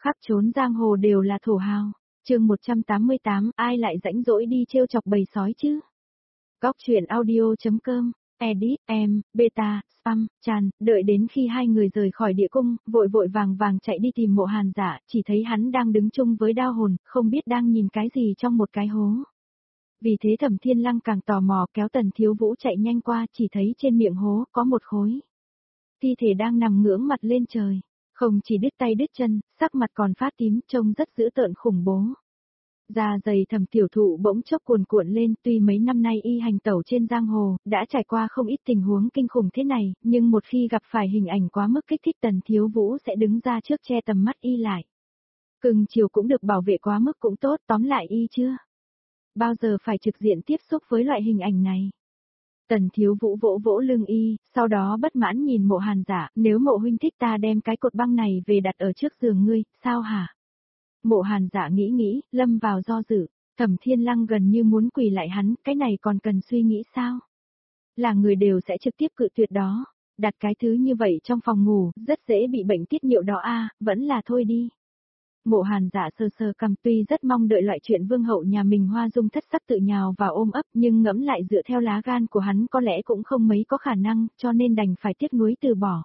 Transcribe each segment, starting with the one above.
Khắp trốn giang hồ đều là thổ hào. Chương 188, ai lại rãnh rỗi đi trêu chọc bầy sói chứ? Góc truyện audio.com, edit, beta, spam, tràn, đợi đến khi hai người rời khỏi địa cung, vội vội vàng vàng chạy đi tìm Mộ Hàn Dạ, chỉ thấy hắn đang đứng chung với Đao Hồn, không biết đang nhìn cái gì trong một cái hố. Vì thế Thẩm Thiên Lăng càng tò mò kéo Tần Thiếu Vũ chạy nhanh qua, chỉ thấy trên miệng hố có một khối thi thể đang nằm ngưỡng mặt lên trời. Không chỉ đứt tay đứt chân, sắc mặt còn phát tím, trông rất dữ tợn khủng bố. Da dày Thẩm Tiểu Thụ bỗng chốc cuồn cuộn lên, tuy mấy năm nay y hành tẩu trên giang hồ, đã trải qua không ít tình huống kinh khủng thế này, nhưng một khi gặp phải hình ảnh quá mức kích thích Tần Thiếu Vũ sẽ đứng ra trước che tầm mắt y lại. Cưng chiều cũng được bảo vệ quá mức cũng tốt, tóm lại y chưa bao giờ phải trực diện tiếp xúc với loại hình ảnh này. Tần Thiếu Vũ vỗ vỗ lưng y, sau đó bất mãn nhìn Mộ Hàn Dạ, nếu Mộ huynh thích ta đem cái cột băng này về đặt ở trước giường ngươi, sao hả? Mộ Hàn Dạ nghĩ, lâm vào do dự. Thẩm Thiên Lăng gần như muốn quỳ lại hắn, cái này còn cần suy nghĩ sao? Là người đều sẽ trực tiếp cự tuyệt đó. Đặt cái thứ như vậy trong phòng ngủ, rất dễ bị bệnh tiết niệu đó a, vẫn là thôi đi. Mộ Hàn Dạ sơ sơ cằm, tuy rất mong đợi loại chuyện vương hậu nhà mình Hoa Dung thất sắc tự nhào vào ôm ấp, nhưng ngẫm lại dựa theo lá gan của hắn có lẽ cũng không mấy có khả năng, cho nên đành phải tiếc nuối từ bỏ.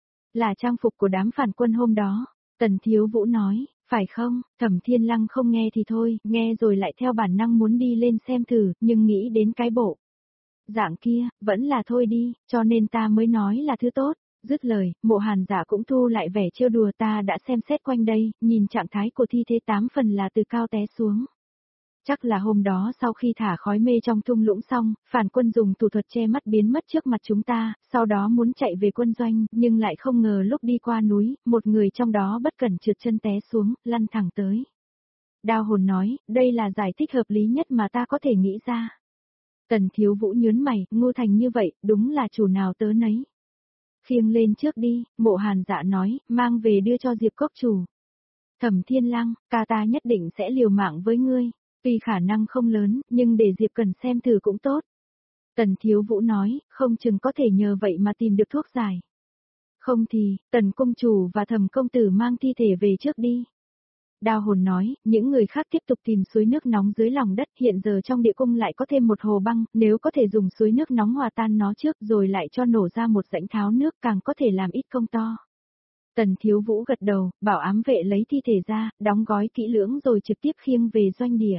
Là trang phục của đám phản quân hôm đó, Tần Thiếu Vũ nói, phải không? Thẩm Thiên Lăng không nghe thì thôi, nghe rồi lại theo bản năng muốn đi lên xem thử, nhưng nghĩ đến cái bộ dạng kia, vẫn là thôi đi, cho nên ta mới nói là thứ tốt. Dứt lời, Mộ Hàn Dạ cũng thu lại vẻ trêu đùa, ta đã xem xét quanh đây, nhìn trạng thái của thi thể 8 phần là từ cao té xuống. Chắc là hôm đó sau khi thả khói mê trong thung lũng xong, phản quân dùng thủ thuật che mắt biến mất trước mặt chúng ta, sau đó muốn chạy về quân doanh, nhưng lại không ngờ lúc đi qua núi, một người trong đó bất cẩn trượt chân té xuống, lăn thẳng tới. Đao Hồn nói, đây là giải thích hợp lý nhất mà ta có thể nghĩ ra. Tần Thiếu Vũ nhớn mày, ngu thành như vậy, đúng là chủ nào tớ nấy. Khiêng lên trước đi, Mộ Hàn Dạ nói, mang về đưa cho Diệp Cốc chủ. Thẩm Thiên Lăng, ca ta nhất định sẽ liều mạng với ngươi, tuy khả năng không lớn, nhưng để Diệp Cần xem thử cũng tốt. Tần Thiếu Vũ nói, không chừng có thể nhờ vậy mà tìm được thuốc giải. Không thì, Tần Công Chủ và Thẩm Công Tử mang thi thể về trước đi. Đao Hồn nói, những người khác tiếp tục tìm suối nước nóng dưới lòng đất, hiện giờ trong địa cung lại có thêm một hồ băng, nếu có thể dùng suối nước nóng hòa tan nó trước rồi lại cho nổ ra một rãnh tháo nước càng có thể làm ít công to. Tần Thiếu Vũ gật đầu, bảo ám vệ lấy thi thể ra, đóng gói kỹ lưỡng rồi trực tiếp khiêng về doanh địa.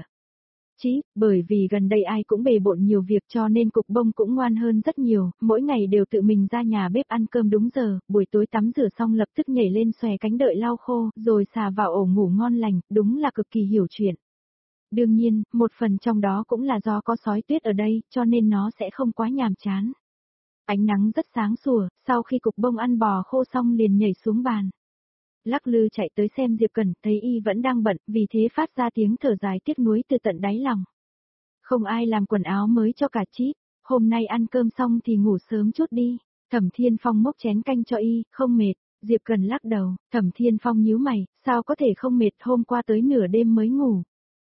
Bởi vì gần đây ai cũng bề bộn nhiều việc cho nên Cục Bông cũng ngoan hơn rất nhiều, mỗi ngày đều tự mình ra nhà bếp ăn cơm đúng giờ, buổi tối tắm rửa xong lập tức nhảy lên xòe cánh đợi lau khô, rồi xà vào ổ ngủ ngon lành, đúng là cực kỳ hiểu chuyện. Đương nhiên, một phần trong đó cũng là do có sói tuyết ở đây, cho nên nó sẽ không quá nhàm chán. Ánh nắng rất sáng sủa, sau khi Cục Bông ăn bò khô xong liền nhảy xuống bàn. Lắc lư chạy tới xem Diệp Cẩn, thấy y vẫn đang bận, vì thế phát ra tiếng thở dài tiếc nuối từ tận đáy lòng. Không ai làm quần áo mới cho cả Chip, hôm nay ăn cơm xong thì ngủ sớm chút đi. Thẩm Thiên Phong múc chén canh cho y, không mệt. Diệp Cẩn lắc đầu, Thẩm Thiên Phong nhíu mày, sao có thể không mệt, hôm qua tới nửa đêm mới ngủ.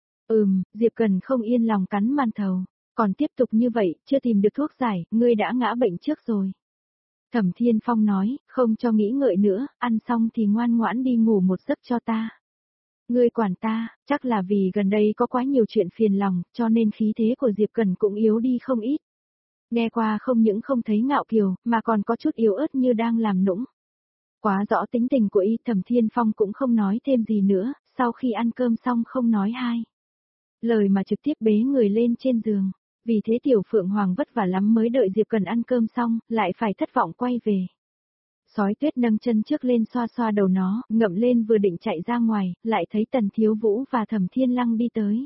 Diệp Cẩn không yên lòng cắn màn thầu, còn tiếp tục như vậy, chưa tìm được thuốc giải, ngươi đã ngã bệnh trước rồi. Thẩm Thiên Phong nói, không cho nghĩ ngợi nữa, ăn xong thì ngoan ngoãn đi ngủ một giấc cho ta. Ngươi quản ta, chắc là vì gần đây có quá nhiều chuyện phiền lòng, cho nên khí thế của Diệp Cẩn cũng yếu đi không ít. Nghe qua không những không thấy ngạo kiều, mà còn có chút yếu ớt như đang làm nũng. Quá rõ tính tình của y, Thẩm Thiên Phong cũng không nói thêm gì nữa, sau khi ăn cơm xong không nói hai lời mà trực tiếp bế người lên trên giường. Vì thế Tiểu Phượng Hoàng vất vả lắm mới đợi Diệp Cần ăn cơm xong, lại phải thất vọng quay về. Sói tuyết nâng chân trước lên xoa xoa đầu nó, ngậm lên vừa định chạy ra ngoài, lại thấy Tần Thiếu Vũ và Thẩm Thiên Lăng đi tới.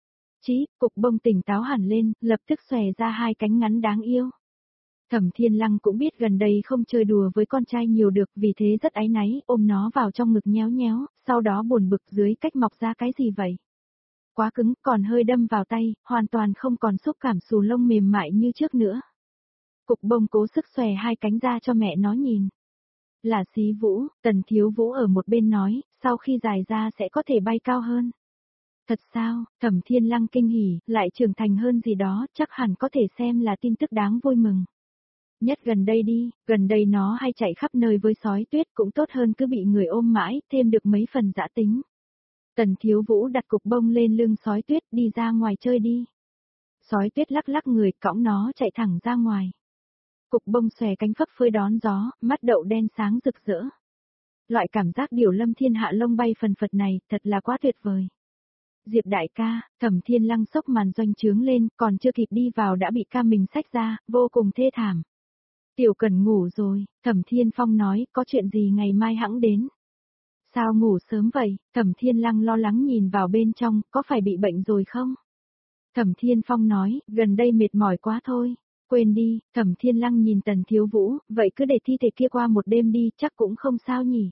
Cục Bông tỉnh táo hẳn lên, lập tức xòe ra hai cánh ngắn đáng yêu. Thẩm Thiên Lăng cũng biết gần đây không chơi đùa với con trai nhiều được, vì thế rất áy náy, ôm nó vào trong ngực nhéo nhéo, sau đó buồn bực dưới cách mọc ra cái gì vậy. Quá cứng, còn hơi đâm vào tay, hoàn toàn không còn xúc cảm xù lông mềm mại như trước nữa. Cục Bông cố sức xòe hai cánh ra cho mẹ nó nhìn. Là Xí Vũ, Tần Thiếu Vũ ở một bên nói, sau khi dài ra sẽ có thể bay cao hơn. Thật sao? Thẩm Thiên Lăng kinh hỉ, lại trưởng thành hơn gì đó, chắc hẳn có thể xem là tin tức đáng vui mừng. Nhất gần đây đi, gần đây nó hay chạy khắp nơi với sói tuyết cũng tốt hơn cứ bị người ôm mãi, thêm được mấy phần dã tính. Tần Thiếu Vũ đặt cục bông lên lưng sói tuyết đi ra ngoài chơi đi. Sói tuyết lắc lắc người cõng nó chạy thẳng ra ngoài. Cục bông xòe cánh phấp phới đón gió, mắt đậu đen sáng rực rỡ. Loại cảm giác điều lâm thiên hạ lông bay phần phật này thật là quá tuyệt vời. Diệp đại ca, Thẩm Thiên Lăng sốc màn doanh trướng lên, còn chưa kịp đi vào đã bị ca mình xách ra, vô cùng thê thảm. Tiểu Cần ngủ rồi, Thẩm Thiên Phong nói, có chuyện gì ngày mai hẵng đến. Sao ngủ sớm vậy, Thẩm Thiên Lăng lo lắng nhìn vào bên trong, có phải bị bệnh rồi không? Thẩm Thiên Phong nói, gần đây mệt mỏi quá thôi. Quên đi, Thẩm Thiên Lăng nhìn Tần Thiếu Vũ, vậy cứ để thi thể kia qua một đêm đi, chắc cũng không sao nhỉ.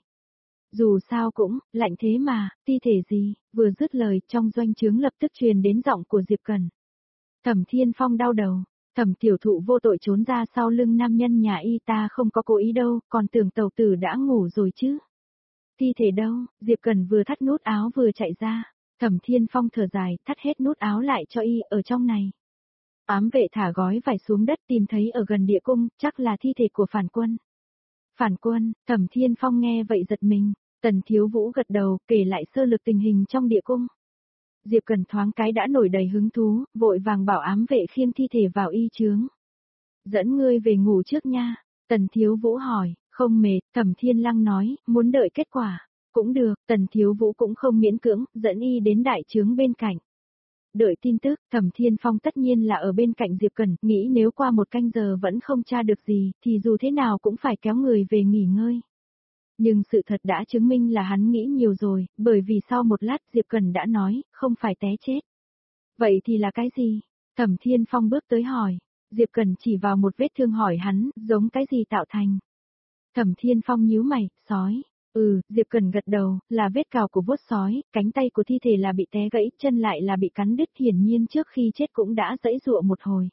Dù sao cũng, lạnh thế mà, thi thể gì, vừa dứt lời trong doanh trướng lập tức truyền đến giọng của Diệp Cần. Thẩm Thiên Phong đau đầu, Thẩm tiểu thụ vô tội trốn ra sau lưng nam nhân nhà y ta không có cố ý đâu, còn tưởng tàu tử đã ngủ rồi chứ. Thi thể đâu, Diệp Cần vừa thắt nút áo vừa chạy ra, Thẩm Thiên Phong thở dài, thắt hết nút áo lại cho y ở trong này. Ám vệ thả gói vải xuống đất tìm thấy ở gần địa cung, chắc là thi thể của phản quân. Phản quân, Thẩm Thiên Phong nghe vậy giật mình, Tần Thiếu Vũ gật đầu, kể lại sơ lược tình hình trong địa cung. Diệp Cần thoáng cái đã nổi đầy hứng thú, vội vàng bảo ám vệ khiêng thi thể vào y chướng. Dẫn ngươi về ngủ trước nha, Tần Thiếu Vũ hỏi, không mệt, Thẩm Thiên Lăng nói, muốn đợi kết quả. Cũng được, Tần Thiếu Vũ cũng không miễn cưỡng, dẫn y đến đại trướng bên cạnh. Đợi tin tức, Thẩm Thiên Phong tất nhiên là ở bên cạnh Diệp Cần, nghĩ nếu qua một canh giờ vẫn không tra được gì, thì dù thế nào cũng phải kéo người về nghỉ ngơi. Nhưng sự thật đã chứng minh là hắn nghĩ nhiều rồi, bởi vì sau một lát Diệp Cần đã nói, không phải té chết. Vậy thì là cái gì? Thẩm Thiên Phong bước tới hỏi. Diệp Cần chỉ vào một vết thương hỏi hắn, giống cái gì tạo thành? Thẩm Thiên Phong nhíu mày, sói. Diệp Cần gật đầu, là vết cào của vuốt sói, cánh tay của thi thể là bị té gãy, chân lại là bị cắn đứt, hiển nhiên trước khi chết cũng đã giãy giụa một hồi.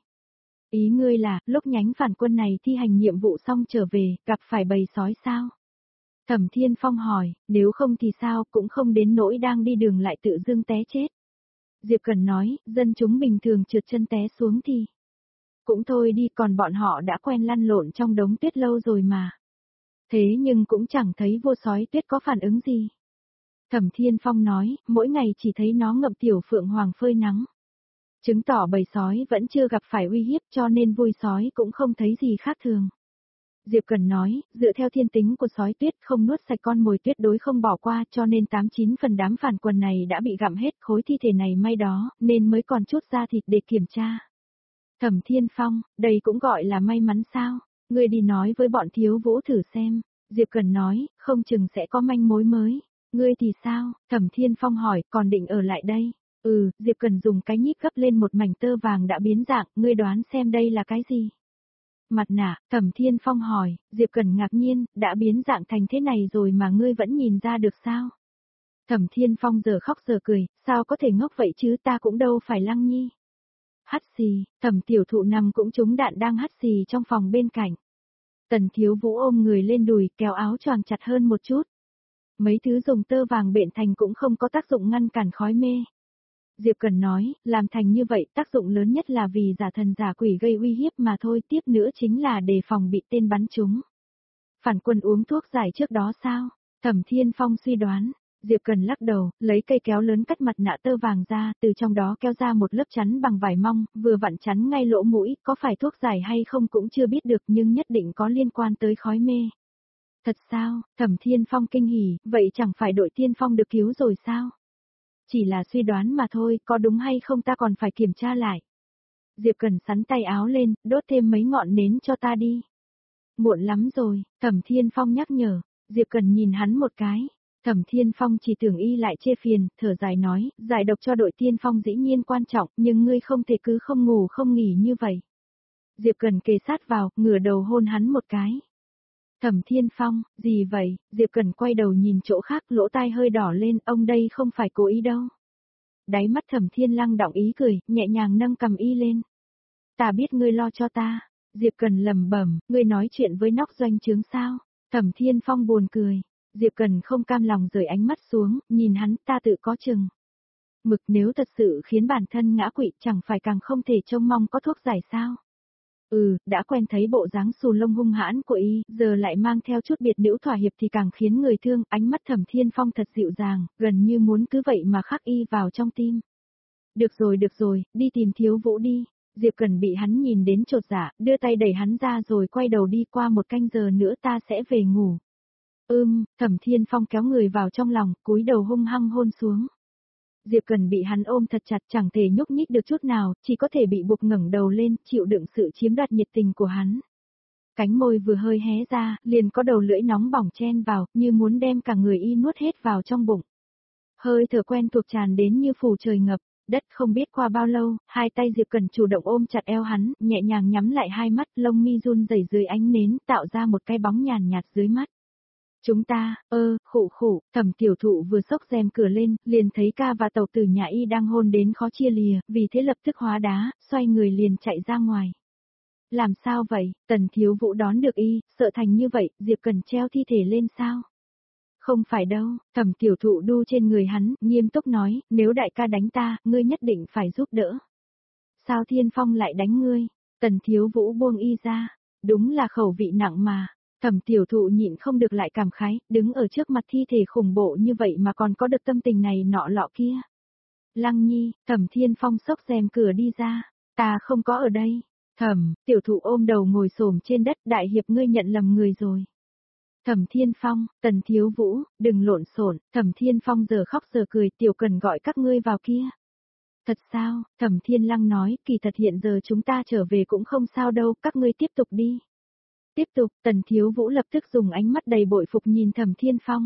Ý ngươi là, lúc nhánh phản quân này thi hành nhiệm vụ xong trở về, gặp phải bầy sói sao? Thẩm Thiên Phong hỏi, nếu không thì sao, cũng không đến nỗi đang đi đường lại tự dưng té chết. Diệp Cần nói, dân chúng bình thường trượt chân té xuống thì cũng thôi đi, còn bọn họ đã quen lăn lộn trong đống tuyết lâu rồi mà. Thế nhưng cũng chẳng thấy vua sói tuyết có phản ứng gì. Thẩm Thiên Phong nói, mỗi ngày chỉ thấy nó ngậm tiểu phượng hoàng phơi nắng. Chứng tỏ bầy sói vẫn chưa gặp phải uy hiếp cho nên vui sói cũng không thấy gì khác thường. Diệp Cần nói, dựa theo thiên tính của sói tuyết không nuốt sạch con mồi tuyết đối không bỏ qua cho nên 89 phần đám phản quần này đã bị gặm hết, khối thi thể này may đó, nên mới còn chút da thịt để kiểm tra. Thẩm Thiên Phong, đây cũng gọi là may mắn sao? Ngươi đi nói với bọn Thiếu Vũ thử xem. Diệp Cần nói, không chừng sẽ có manh mối mới. Ngươi thì sao? Thẩm Thiên Phong hỏi, còn định ở lại đây? Diệp Cần dùng cái nhíp gấp lên một mảnh tơ vàng đã biến dạng, ngươi đoán xem đây là cái gì? Mặt nạ, Thẩm Thiên Phong hỏi, Diệp Cần ngạc nhiên, đã biến dạng thành thế này rồi mà ngươi vẫn nhìn ra được sao? Thẩm Thiên Phong giờ khóc giờ cười, sao có thể ngốc vậy chứ, ta cũng đâu phải Lăng Nhi. Hắt xì, Thẩm tiểu thụ nằm cũng trúng đạn đang hắt xì trong phòng bên cạnh. Tần Thiếu Vũ ôm người lên đùi, kéo áo choàng chặt hơn một chút. Mấy thứ dùng tơ vàng bện thành cũng không có tác dụng ngăn cản khói mê. Diệp Cần nói, làm thành như vậy tác dụng lớn nhất là vì giả thần giả quỷ gây uy hiếp mà thôi, tiếp nữa chính là đề phòng bị tên bắn trúng. Phản quân uống thuốc giải trước đó sao? Thẩm Thiên Phong suy đoán. Diệp Cần lắc đầu, lấy cây kéo lớn cắt mặt nạ tơ vàng ra, từ trong đó kéo ra một lớp chắn bằng vải mong, vừa vặn chắn ngay lỗ mũi, có phải thuốc giải hay không cũng chưa biết được nhưng nhất định có liên quan tới khói mê. Thật sao? Thẩm Thiên Phong kinh hỉ, vậy chẳng phải đội tiên phong được cứu rồi sao? Chỉ là suy đoán mà thôi, có đúng hay không ta còn phải kiểm tra lại. Diệp Cần sắn tay áo lên, đốt thêm mấy ngọn nến cho ta đi. Muộn lắm rồi, Thẩm Thiên Phong nhắc nhở. Diệp Cần nhìn hắn một cái. Thẩm Thiên Phong chỉ tưởng y lại chê phiền, thở dài nói, giải độc cho đội tiên phong dĩ nhiên quan trọng, nhưng ngươi không thể cứ không ngủ không nghỉ như vậy. Diệp Cần kề sát vào, ngửa đầu hôn hắn một cái. Thẩm Thiên Phong, gì vậy? Diệp Cần quay đầu nhìn chỗ khác, lỗ tai hơi đỏ lên, ông đây không phải cố ý đâu. Đáy mắt Thẩm Thiên Lăng đọng ý cười, nhẹ nhàng nâng cầm y lên. Ta biết ngươi lo cho ta. Diệp Cần lẩm bẩm, ngươi nói chuyện với nóc doanh trướng sao? Thẩm Thiên Phong buồn cười. Diệp Cần không cam lòng rời ánh mắt xuống, nhìn hắn, ta tự có chừng. Mực nếu thật sự khiến bản thân ngã quỵ chẳng phải càng không thể trông mong có thuốc giải sao? Đã quen thấy bộ dáng xù lông hung hãn của y, giờ lại mang theo chút biệt nữ thỏa hiệp thì càng khiến người thương, ánh mắt Thẩm Thiên Phong thật dịu dàng, gần như muốn cứ vậy mà khắc y vào trong tim. Được rồi, đi tìm Thiếu Vũ đi. Diệp Cẩn bị hắn nhìn đến chột dạ, đưa tay đẩy hắn ra rồi quay đầu đi, qua 1 canh giờ nữa ta sẽ về ngủ. Thẩm Thiên Phong kéo người vào trong lòng, cúi đầu hung hăng hôn xuống. Diệp Cẩn bị hắn ôm thật chặt, chẳng thể nhúc nhích được chút nào, chỉ có thể bị buộc ngẩng đầu lên, chịu đựng sự chiếm đoạt nhiệt tình của hắn. Cánh môi vừa hơi hé ra, liền có đầu lưỡi nóng bỏng chen vào, như muốn đem cả người y nuốt hết vào trong bụng. Hơi thở quen thuộc tràn đến như phủ trời ngập. Đất không biết qua bao lâu, hai tay Diệp Cẩn chủ động ôm chặt eo hắn, nhẹ nhàng nhắm lại hai mắt, lông mi run rẩy dưới ánh nến, tạo ra một cái bóng nhàn nhạt dưới mắt. Chúng ta, khụ, Thẩm Tiểu Thụ vừa xốc rèm cửa lên, liền thấy ca và tàu tử nhà y đang hôn đến khó chia lìa, vì thế lập tức hóa đá, xoay người liền chạy ra ngoài. Làm sao vậy, Tần Thiếu Vũ đón được y, sợ thành như vậy, Diệp Cẩn treo thi thể lên sao? Không phải đâu, Thẩm Tiểu Thụ đu trên người hắn, nghiêm túc nói, nếu đại ca đánh ta, ngươi nhất định phải giúp đỡ. Sao Thiên Phong lại đánh ngươi? Tần Thiếu Vũ buông y ra, đúng là khẩu vị nặng mà. Thẩm Tiểu Thụ nhịn không được lại cảm khái, đứng ở trước mặt thi thể khủng bộ như vậy mà còn có được tâm tình này nọ lọ kia. Lăng Nhi, Thẩm Thiên Phong xốc rèm cửa đi ra, ta không có ở đây. Thẩm Tiểu Thụ ôm đầu ngồi xổm trên đất, đại hiệp ngươi nhận lầm người rồi. Thẩm Thiên Phong, Tần Thiếu Vũ, đừng lộn xộn. Thẩm Thiên Phong giờ khóc giờ cười, Tiểu Cần gọi các ngươi vào kia. Thật sao? Thẩm Thiên Lăng nói, kỳ thật hiện giờ chúng ta trở về cũng không sao đâu, các ngươi tiếp tục đi. Tiếp tục, Tần Thiếu Vũ lập tức dùng ánh mắt đầy bội phục nhìn Thẩm Thiên Phong.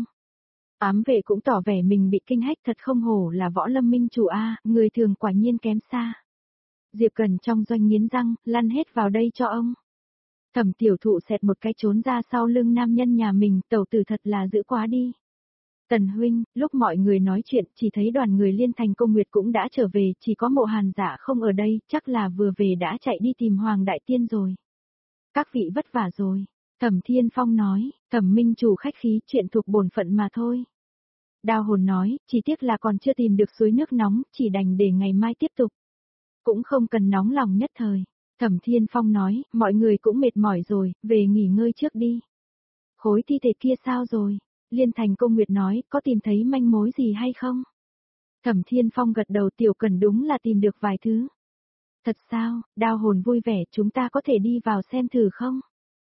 Ám vệ cũng tỏ vẻ mình bị kinh hách, thật không hổ là Võ Lâm minh chủ a, người thường quả nhiên kém xa. Diệp Cần trong doanh nghiến răng, lăn hết vào đây cho ông. Thẩm Tiểu Thụ xẹt một cái trốn ra sau lưng nam nhân nhà mình, tẩu tử thật là dữ quá đi. Tần huynh, lúc mọi người nói chuyện, chỉ thấy đoàn người Liên Thành Công Nguyệt cũng đã trở về, chỉ có Mộ Hàn Dạ không ở đây, chắc là vừa về đã chạy đi tìm Hoàng Đại Tiên rồi. Các vị vất vả rồi. Thẩm Thiên Phong nói, Thẩm minh chủ khách khí, chuyện thuộc bổn phận mà thôi. Đao Hồn nói, chỉ tiếc là còn chưa tìm được suối nước nóng, chỉ đành để ngày mai tiếp tục. Cũng không cần nóng lòng nhất thời. Thẩm Thiên Phong nói, mọi người cũng mệt mỏi rồi, về nghỉ ngơi trước đi. Khối thi thể kia sao rồi? Liên Thành Công Nguyệt nói, có tìm thấy manh mối gì hay không? Thẩm Thiên Phong gật đầu, Tiểu Cần đúng là tìm được vài thứ. Thật sao? Đao Hồn vui vẻ, chúng ta có thể đi vào xem thử không?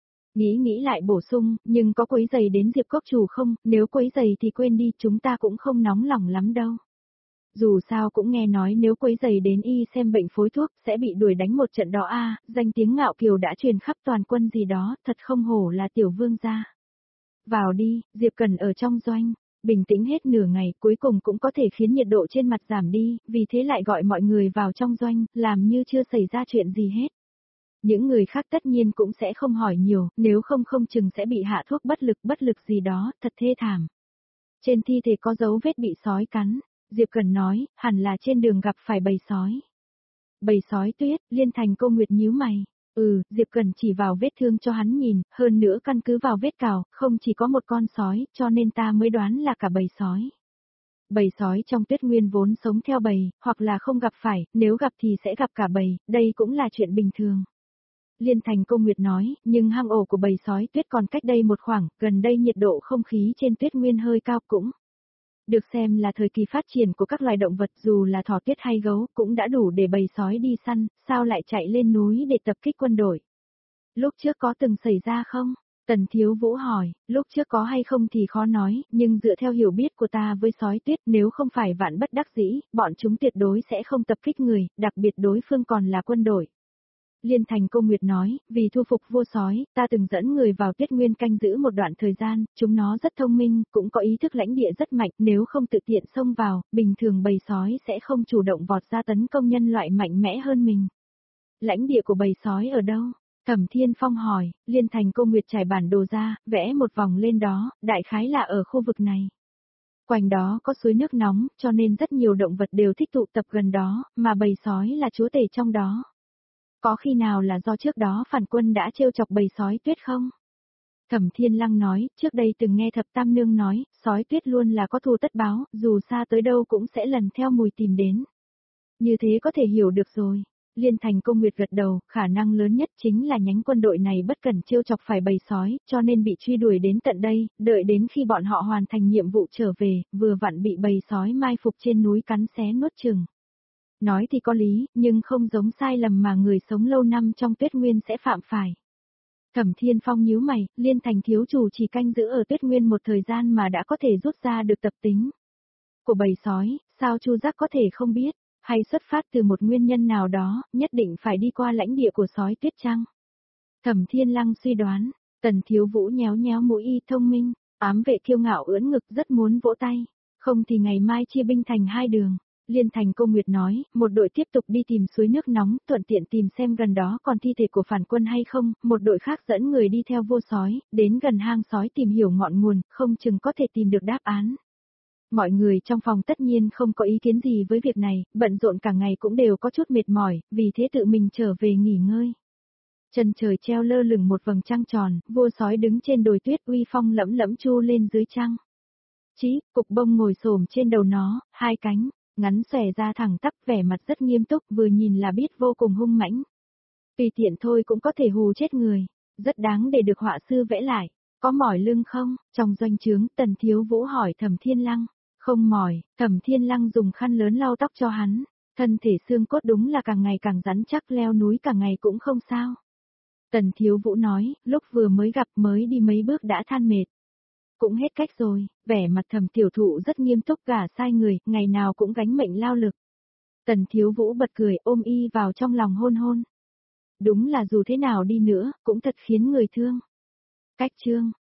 Nghĩ lại bổ sung, nhưng có quấy giày đến Diệp Cốc chủ không? Nếu quấy giày thì quên đi, chúng ta cũng không nóng lòng lắm đâu. Dù sao cũng nghe nói nếu quấy giày đến y xem bệnh phối thuốc sẽ bị đuổi đánh một trận đó a, danh tiếng ngạo kiều đã truyền khắp toàn quân gì đó, thật không hổ là tiểu vương gia. Vào đi, Diệp Cần ở trong doanh, bình tĩnh hết nửa ngày, cuối cùng cũng có thể khiến nhiệt độ trên mặt giảm đi, vì thế lại gọi mọi người vào trong doanh, làm như chưa xảy ra chuyện gì hết. Những người khác tất nhiên cũng sẽ không hỏi nhiều, nếu không chừng sẽ bị hạ thuốc bất lực gì đó, thật thê thảm. Trên thi thể có dấu vết bị sói cắn. Diệp Cần nói, hẳn là trên đường gặp phải bầy sói. Bầy sói tuyết, Liên Thành Công Nguyệt nhíu mày. Diệp Cần chỉ vào vết thương cho hắn nhìn, hơn nữa căn cứ vào vết cào, không chỉ có một con sói, cho nên ta mới đoán là cả bầy sói. Bầy sói trong tuyết nguyên vốn sống theo bầy, hoặc là không gặp phải, nếu gặp thì sẽ gặp cả bầy, đây cũng là chuyện bình thường. Liên Thành Công Nguyệt nói, nhưng hang ổ của bầy sói tuyết còn cách đây một khoảng, gần đây nhiệt độ không khí trên tuyết nguyên hơi cao cũng. Được xem là thời kỳ phát triển của các loài động vật, dù là thỏ tuyết hay gấu, cũng đã đủ để bầy sói đi săn, sao lại chạy lên núi để tập kích quân đội. Lúc trước có từng xảy ra không? Tần Thiếu Vũ hỏi, lúc trước có hay không thì khó nói, nhưng dựa theo hiểu biết của ta với sói tuyết, nếu không phải vạn bất đắc dĩ, bọn chúng tuyệt đối sẽ không tập kích người, đặc biệt đối phương còn là quân đội. Liên Thành Công Nguyệt nói, vì thu phục vua sói, ta từng dẫn người vào tuyết nguyên canh giữ một đoạn thời gian, chúng nó rất thông minh, cũng có ý thức lãnh địa rất mạnh, nếu không tự tiện xông vào, bình thường bầy sói sẽ không chủ động vọt ra tấn công nhân loại mạnh mẽ hơn mình. Lãnh địa của bầy sói ở đâu? Thẩm Thiên Phong hỏi. Liên Thành Công Nguyệt trải bản đồ ra, vẽ một vòng lên đó, đại khái là ở khu vực này. Quanh đó có suối nước nóng, cho nên rất nhiều động vật đều thích tụ tập gần đó, mà bầy sói là chúa tể trong đó. Có khi nào là do trước đó phản quân đã trêu chọc bầy sói tuyết không? Thẩm Thiên Lăng nói, trước đây từng nghe Thập Tam Nương nói, sói tuyết luôn là có thù tất báo, dù xa tới đâu cũng sẽ lần theo mùi tìm đến. Như thế có thể hiểu được rồi. Liên Thành Công Nguyệt gật đầu, khả năng lớn nhất chính là nhánh quân đội này bất cẩn trêu chọc phải bầy sói, cho nên bị truy đuổi đến tận đây, đợi đến khi bọn họ hoàn thành nhiệm vụ trở về, vừa vặn bị bầy sói mai phục trên núi cắn xé nuốt chửng. Nói thì có lý, nhưng không giống sai lầm mà người sống lâu năm trong Tuyết Nguyên sẽ phạm phải. Thẩm Thiên Phong nhíu mày, Liên Thành thiếu chủ chỉ canh giữ ở Tuyết Nguyên một thời gian mà đã có thể rút ra được tập tính của bầy sói, sao Chu Giác có thể không biết, hay xuất phát từ một nguyên nhân nào đó, nhất định phải đi qua lãnh địa của sói tuyết chăng? Thẩm Thiên Lăng suy đoán, Tần Thiếu Vũ nhéo nhéo mũi y thông minh, ám vệ kiêu ngạo ưỡn ngực rất muốn vỗ tay, không thì ngày mai chia binh thành hai đường. Liên Thành Công Nguyệt nói, một đội tiếp tục đi tìm suối nước nóng, thuận tiện tìm xem gần đó còn thi thể của phản quân hay không, một đội khác dẫn người đi theo vô sói, đến gần hang sói tìm hiểu ngọn nguồn, không chừng có thể tìm được đáp án. Mọi người trong phòng tất nhiên không có ý kiến gì với việc này, bận rộn cả ngày cũng đều có chút mệt mỏi, vì thế tự mình trở về nghỉ ngơi. Chân trời treo lơ lửng một vầng trăng tròn, vua sói đứng trên đồi tuyết uy phong lẫm lẫm chu lên dưới trăng. Chí, cục bông ngồi xổm trên đầu nó, hai cánh ngắn xòe ra thẳng tắp, vẻ mặt rất nghiêm túc, vừa nhìn là biết vô cùng hung mãnh. Tùy tiện thôi cũng có thể hù chết người, rất đáng để được họa sư vẽ lại. Có mỏi lưng không? Trong doanh trướng, Tần Thiếu Vũ hỏi Thẩm Thiên Lăng. Không mỏi, Thẩm Thiên Lăng dùng khăn lớn lau tóc cho hắn. Thân thể xương cốt đúng là càng ngày càng rắn chắc, leo núi cả ngày cũng không sao. Tần Thiếu Vũ nói, lúc vừa mới gặp mới đi mấy bước đã than mệt. Cũng hết cách rồi, vẻ mặt Thẩm tiểu thụ rất nghiêm túc, gả sai người, ngày nào cũng gánh mệnh lao lực. Tần Thiếu Vũ bật cười, ôm y vào trong lòng hôn hôn. Đúng là dù thế nào đi nữa, cũng thật khiến người thương. Cách chương